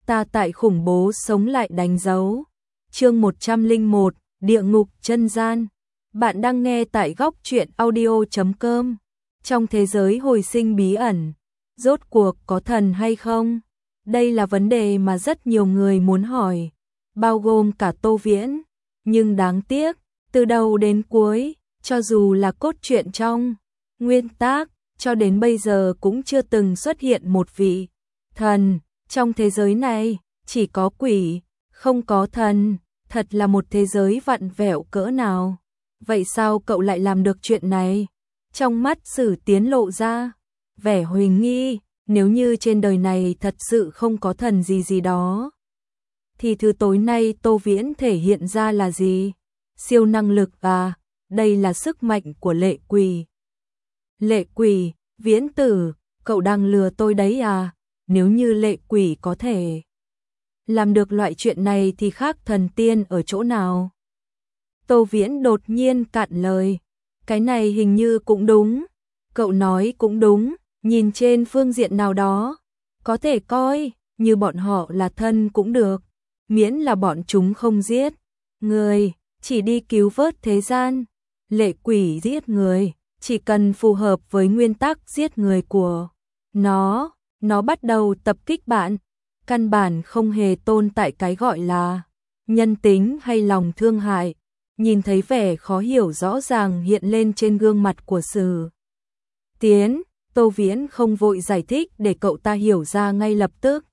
Ta tại khủng bố sống lại đánh dấu. Chương 101, Địa ngục chân gian. Bạn đang nghe tại góc truyện audio.com. Trong thế giới hồi sinh bí ẩn, rốt cuộc có thần hay không? Đây là vấn đề mà rất nhiều người muốn hỏi, bao gồm cả Tô Viễn. Nhưng đáng tiếc, từ đầu đến cuối, cho dù là cốt truyện trong nguyên tác, cho đến bây giờ cũng chưa từng xuất hiện một vị thần. Trong thế giới này, chỉ có quỷ, không có thần, thật là một thế giới vặn vẹo cỡ nào. Vậy sao cậu lại làm được chuyện này? Trong mắt Sử Tiến lộ ra vẻ hoài nghi, nếu như trên đời này thật sự không có thần gì đó, thì thứ tối nay Tô Viễn thể hiện ra là gì? Siêu năng lực à? Đây là sức mạnh của lệ quỷ. Lệ quỷ, Viễn tử, cậu đang lừa tôi đấy à? Nếu như lệ quỷ có thể làm được loại chuyện này thì khác thần tiên ở chỗ nào? Tô Viễn đột nhiên cạn lời. Cái này hình như cũng đúng. Cậu nói cũng đúng, nhìn trên phương diện nào đó, có thể coi như bọn họ là thân cũng được, miễn là bọn chúng không giết người, chỉ đi cứu vớt thế gian. Lệ quỷ giết người, chỉ cần phù hợp với nguyên tắc giết người của nó bắt đầu tập kích bạn, căn bản không hề tồn tại cái gọi là nhân tính hay lòng thương hại. Nhìn thấy vẻ khó hiểu rõ ràng hiện lên trên gương mặt của Sử Tiến, Tô Viễn không vội giải thích để cậu ta hiểu ra ngay lập tức.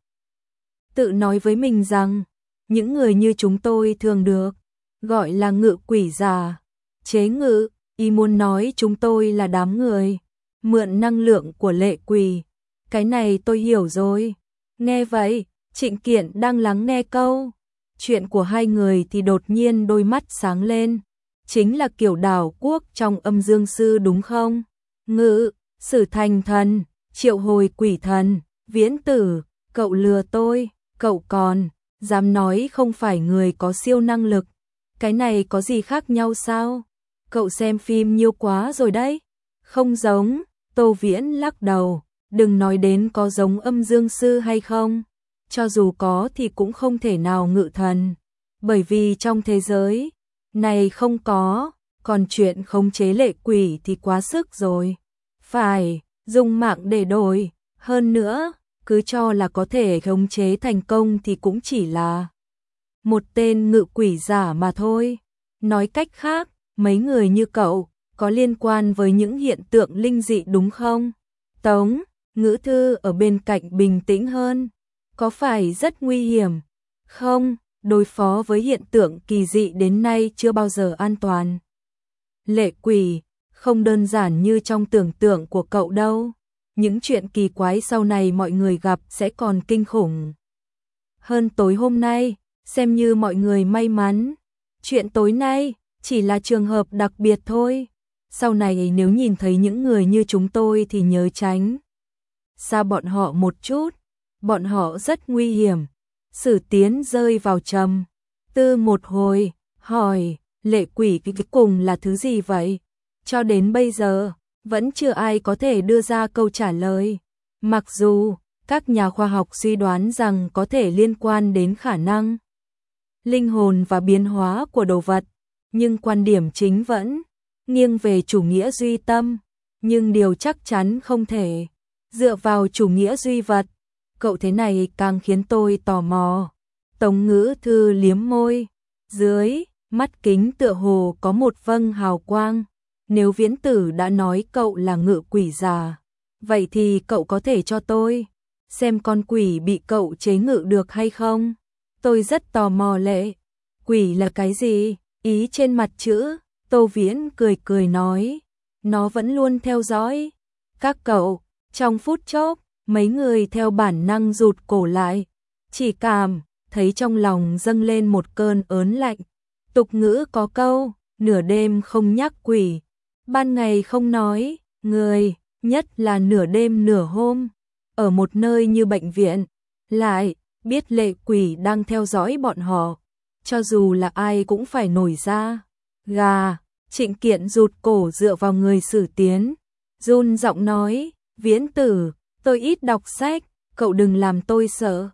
Tự nói với mình rằng, những người như chúng tôi thường được gọi là ngự quỷ giả, chế ngự, ý muốn nói chúng tôi là đám người mượn năng lượng của lệ quỷ. Cái này tôi hiểu rồi. Nghe vậy, Trịnh Kiện đang lắng nghe câu chuyện của hai người thì đột nhiên đôi mắt sáng lên. Chính là kiểu Đảo Quốc trong Âm Dương Sư đúng không? Ngự, sử thành thần, triệu hồi quỷ thần, Viễn tử, cậu lừa tôi, cậu còn dám nói không phải người có siêu năng lực. Cái này có gì khác nhau sao? Cậu xem phim nhiều quá rồi đấy. Không giống, Tô Viễn lắc đầu, đừng nói đến có giống Âm Dương Sư hay không. Cho dù có thì cũng không thể nào ngự thần, bởi vì trong thế giới này không có, còn chuyện khống chế lệ quỷ thì quá sức rồi. Phải dùng mạng để đổi, hơn nữa, cứ cho là có thể khống chế thành công thì cũng chỉ là một tên ngự quỷ giả mà thôi. Nói cách khác, mấy người như cậu có liên quan với những hiện tượng linh dị đúng không? Tống Ngữ Thư ở bên cạnh bình tĩnh hơn. Có phải rất nguy hiểm? Không, đối phó với hiện tượng kỳ dị đến nay chưa bao giờ an toàn. Lệ quỷ, không đơn giản như trong tưởng tượng của cậu đâu. Những chuyện kỳ quái sau này mọi người gặp sẽ còn kinh khủng hơn tối hôm nay, xem như mọi người may mắn. Chuyện tối nay chỉ là trường hợp đặc biệt thôi. Sau này nếu nhìn thấy những người như chúng tôi thì nhớ tránh xa bọn họ một chút. Bọn họ rất nguy hiểm. Sử Tiến rơi vào trầm tư một hồi, hỏi, lệ quỷ cái cùng là thứ gì vậy? Cho đến bây giờ, vẫn chưa ai có thể đưa ra câu trả lời. Mặc dù, các nhà khoa học suy đoán rằng có thể liên quan đến khả năng linh hồn và biến hóa của đồ vật, nhưng quan điểm chính vẫn nghiêng về chủ nghĩa duy tâm. Nhưng điều chắc chắn không thể dựa vào chủ nghĩa duy vật. Cậu thế này càng khiến tôi tò mò. Tống Ngữ Thư liếm môi, dưới mắt kính tựa hồ có một vầng hào quang. Nếu Viễn tử đã nói cậu là ngự quỷ giả, vậy thì cậu có thể cho tôi xem con quỷ bị cậu chế ngự được hay không? Tôi rất tò mò. Lệ quỷ là cái gì? Ý trên mặt chữ. Tô Viễn cười cười nói, nó vẫn luôn theo dõi các cậu. Trong phút chốc, mấy người theo bản năng rụt cổ lại, chỉ cảm thấy trong lòng dâng lên một cơn ớn lạnh. Tục ngữ có câu, nửa đêm không nhắc quỷ, ban ngày không nói người, nhất là nửa đêm nửa hôm, ở một nơi như bệnh viện, lại biết lệ quỷ đang theo dõi bọn họ, cho dù là ai cũng phải nổi da gà. Trịnh Kiện rụt cổ dựa vào người Sử Tiến, run giọng nói, Viễn tử, tôi ít đọc sách, cậu đừng làm tôi sợ.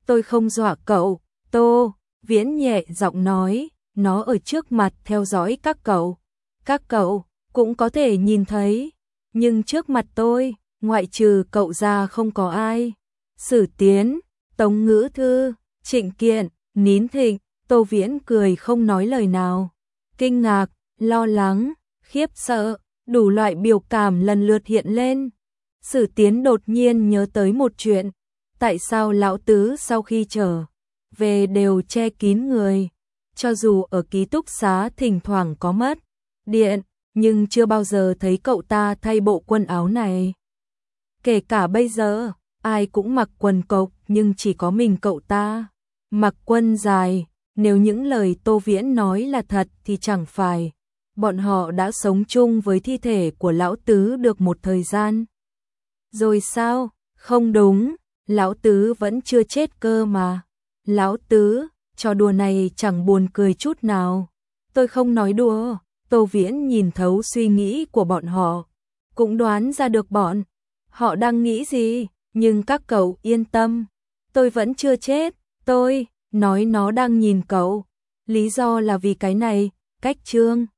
tôi không dọa cậu. Tô Viễn nhẹ giọng nói, nó ở trước mặt theo dõi các cậu cũng có thể nhìn thấy, nhưng trước mặt tôi, ngoại trừ cậu ra không có ai. Sử Tiến, Tống Ngữ Thư, Trịnh Kiện, Nín Thịnh. Tô Viễn cười không nói lời nào. Kinh ngạc, lo lắng, khiếp sợ, đủ loại biểu cảm lần lượt hiện lên. Sử Tiến đột nhiên nhớ tới một chuyện. Tại sao lão tứ sau khi trở về đều che kín người? Cho dù ở ký túc xá thỉnh thoảng có mất điện, nhưng chưa bao giờ thấy cậu ta thay bộ quần áo này. Kể cả bây giờ, ai cũng mặc quần cộc nhưng chỉ có mình cậu ta mặc quần dài. Nếu những lời Tô Viễn nói là thật thì chẳng phải bọn họ đã sống chung với thi thể của lão tứ được một thời gian rồi sao? Không đúng, lão tứ vẫn chưa chết cơ mà. Lão tứ, trò đùa này chẳng buồn cười chút nào. Tôi không nói đùa. Tô Viễn nhìn thấu suy nghĩ của bọn họ, cũng đoán ra được bọn họ đang nghĩ gì, nhưng các cậu yên tâm, tôi vẫn chưa chết. Tôi nói nó đang nhìn cậu. Lý do là vì cái này, cách Trương